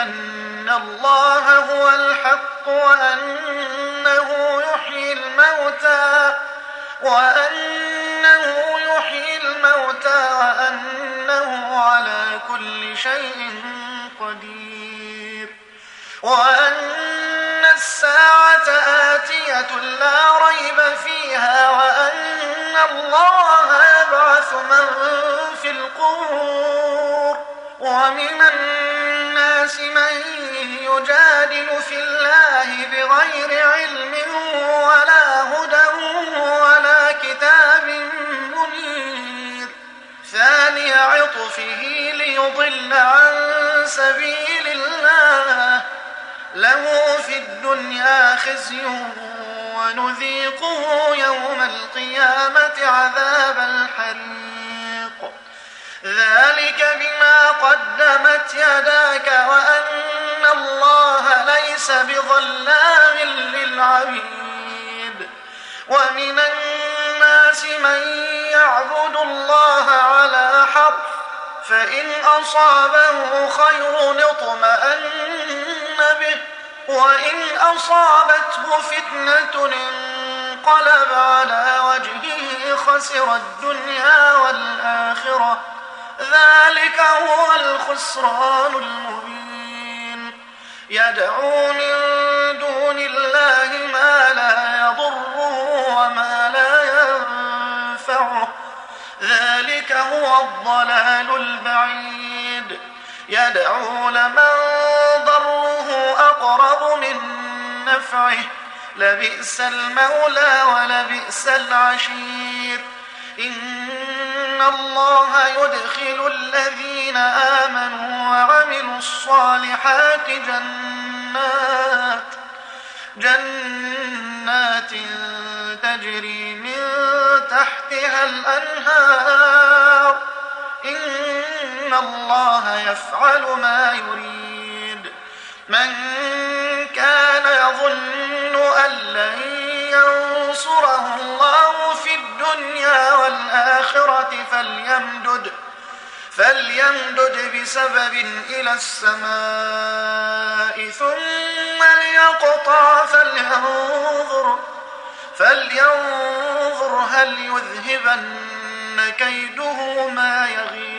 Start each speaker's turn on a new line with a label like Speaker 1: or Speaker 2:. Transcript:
Speaker 1: بأن الله هو الحق وأنه يحيي الموتى وأنه على كل شيء قدير وأن الساعة آتية لا ريب فيها وأن الله يبعث من في القبور ومن الناس من يجادل في الله بغير علم ولا هدى ولا كتاب منير ثاني عطفه ليضل عن سبيل الله له في الدنيا خزي ونذيقه يوم القيامة عذاب الحريق ذلك بما قدمت يداك وأن الله ليس بظلام للعبيد ومن الناس من يعبد الله على حرف فإن أصابه خير اطمأن به وإن أصابته فتنة انقلب على وجهه خسر الدنيا والآخرة ذلك هو الخسران المبين يدعو من دون الله ما لا يضره وما لا ينفعه ذلك هو الضلال البعيد يدعو لمن ضره أقرب من نفعه لبئس المولى ولبئس العشير إن الله يدخل الذين آمنوا وعملوا الصالحات جنات تجري من تحتها الأنهار إن الله يفعل ما يريد من كان يظن أن لن ينصره الله في الدنيا والآخرة فليمدد بسبب إلى السماء ثم ليقطع فلينظر هل يذهبن كيده ما يغيظ